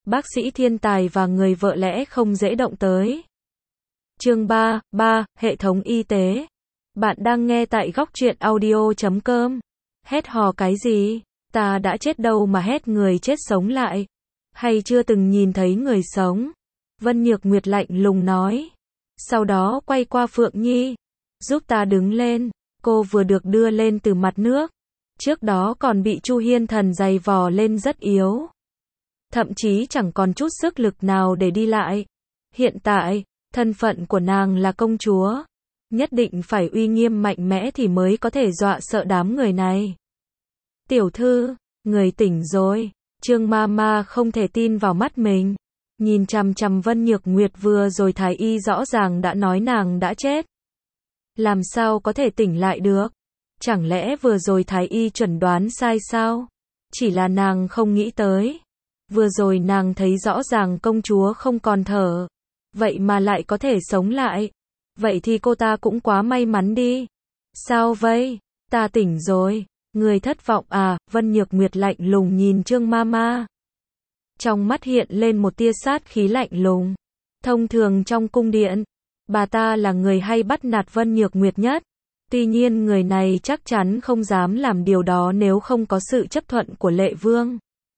bác sĩ thiên tài và người vợ lẽ không dễ động tới. Chương 3, hệ thống y tế. Bạn đang nghe tại góc truyện audio.com. Hét hò cái gì? Ta đã chết đâu mà hét, người chết sống lại. Hay chưa từng nhìn thấy người sống? Vân Nhược Nguyệt lạnh lùng nói. Sau đó quay qua Phượng Nhi. Giúp ta đứng lên. Cô vừa được đưa lên từ mặt nước. Trước đó còn bị Chu Hiên Thần giày vò lên rất yếu. Thậm chí chẳng còn chút sức lực nào để đi lại. Hiện tại, thân phận của nàng là công chúa. Nhất định phải uy nghiêm mạnh mẽ thì mới có thể dọa sợ đám người này. Tiểu thư, người tỉnh rồi. Trương Mama không thể tin vào mắt mình. Nhìn chằm chằm Vân Nhược Nguyệt, vừa rồi thái y rõ ràng đã nói nàng đã chết. Làm sao có thể tỉnh lại được? Chẳng lẽ vừa rồi thái y chuẩn đoán sai sao? Chỉ là nàng không nghĩ tới. Vừa rồi nàng thấy rõ ràng công chúa không còn thở. Vậy mà lại có thể sống lại. Vậy thì cô ta cũng quá may mắn đi. Sao vậy? Ta tỉnh rồi. Người thất vọng à? Vân Nhược Nguyệt lạnh lùng nhìn Trương Mama. Trong mắt hiện lên một tia sát khí lạnh lùng. Thông thường trong cung điện, bà ta là người hay bắt nạt Vân Nhược Nguyệt nhất. Tuy nhiên người này chắc chắn không dám làm điều đó nếu không có sự chấp thuận của Lệ Vương.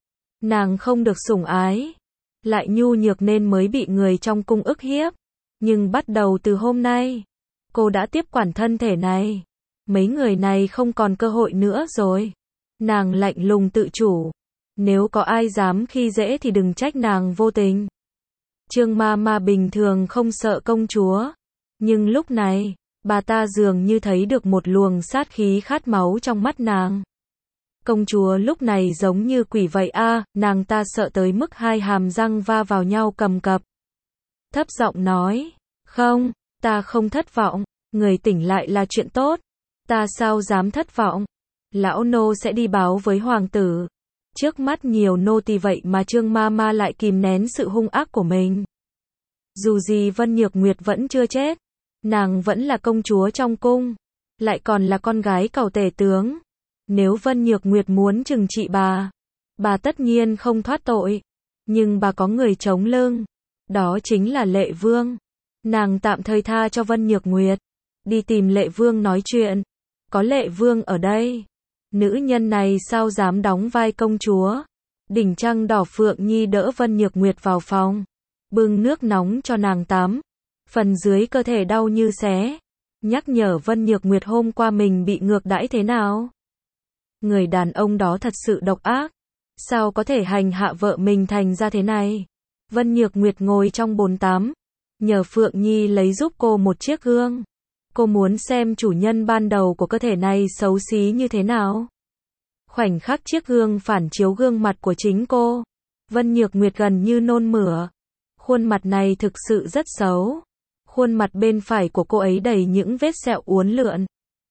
Nàng không được sủng ái, lại nhu nhược nên mới bị người trong cung ức hiếp. Nhưng bắt đầu từ hôm nay, cô đã tiếp quản thân thể này. Mấy người này không còn cơ hội nữa rồi. Nàng lạnh lùng tự chủ. Nếu có ai dám khi dễ thì đừng trách nàng vô tình. Trương Mama bình thường không sợ công chúa. Nhưng lúc này, bà ta dường như thấy được một luồng sát khí khát máu trong mắt nàng. Công chúa lúc này giống như quỷ vậy a, nàng ta sợ tới mức hai hàm răng va vào nhau cầm cập. Thấp giọng nói, không, ta không thất vọng, người tỉnh lại là chuyện tốt. Ta sao dám thất vọng? Lão nô sẽ đi báo với hoàng tử. Trước mắt nhiều nô tỳ vậy mà Trương Mama lại kìm nén sự hung ác của mình. Dù gì Vân Nhược Nguyệt vẫn chưa chết. Nàng vẫn là công chúa trong cung. Lại còn là con gái cẩu tể tướng. Nếu Vân Nhược Nguyệt muốn trừng trị bà tất nhiên không thoát tội. Nhưng bà có người chống lưng. Đó chính là Lệ Vương. Nàng tạm thời tha cho Vân Nhược Nguyệt. Đi tìm Lệ Vương nói chuyện. Có Lệ Vương ở đây. Nữ nhân này sao dám đóng vai công chúa. Đỉnh trăng đỏ Phượng Nhi đỡ Vân Nhược Nguyệt vào phòng. Bưng nước nóng cho nàng tắm. Phần dưới cơ thể đau như xé. Nhắc nhở Vân Nhược Nguyệt hôm qua mình bị ngược đãi thế nào. Người đàn ông đó thật sự độc ác. Sao có thể hành hạ vợ mình thành ra thế này. Vân Nhược Nguyệt ngồi trong bồn tắm. Nhờ Phượng Nhi lấy giúp cô một chiếc gương. Cô muốn xem chủ nhân ban đầu của cơ thể này xấu xí như thế nào. Khoảnh khắc chiếc gương phản chiếu gương mặt của chính cô. Vân Nhược Nguyệt gần như nôn mửa. Khuôn mặt này thực sự rất xấu. Khuôn mặt bên phải của cô ấy đầy những vết sẹo uốn lượn.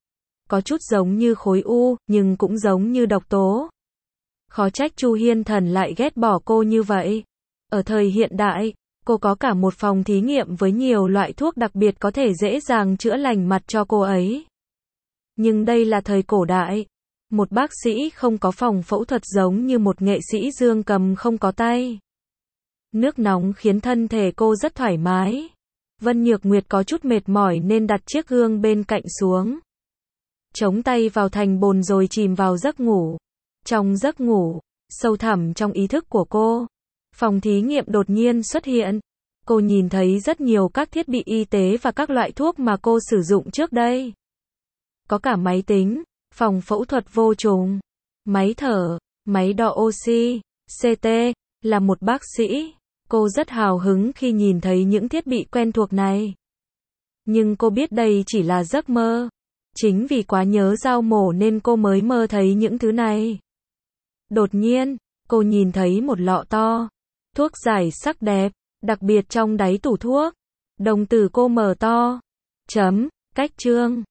Có chút giống như khối u, nhưng cũng giống như độc tố. Khó trách Chu Hiên Thần lại ghét bỏ cô như vậy. Ở thời hiện đại, cô có cả một phòng thí nghiệm với nhiều loại thuốc đặc biệt có thể dễ dàng chữa lành mặt cho cô ấy. Nhưng đây là thời cổ đại. Một bác sĩ không có phòng phẫu thuật giống như một nghệ sĩ dương cầm không có tay. Nước nóng khiến thân thể cô rất thoải mái. Vân Nhược Nguyệt có chút mệt mỏi nên đặt chiếc gương bên cạnh xuống. Chống tay vào thành bồn rồi chìm vào giấc ngủ. Trong giấc ngủ, sâu thẳm trong ý thức của cô, phòng thí nghiệm đột nhiên xuất hiện. Cô nhìn thấy rất nhiều các thiết bị y tế và các loại thuốc mà cô sử dụng trước đây. Có cả máy tính, phòng phẫu thuật vô trùng, máy thở, máy đo oxy, CT. Là một bác sĩ, cô rất hào hứng khi nhìn thấy những thiết bị quen thuộc này. Nhưng cô biết đây chỉ là giấc mơ. Chính vì quá nhớ dao mổ nên cô mới mơ thấy những thứ này. Đột nhiên, cô nhìn thấy một lọ to. Thuốc giải sắc đẹp, đặc biệt trong đáy tủ thuốc. Đồng tử cô mở to. Cách chương.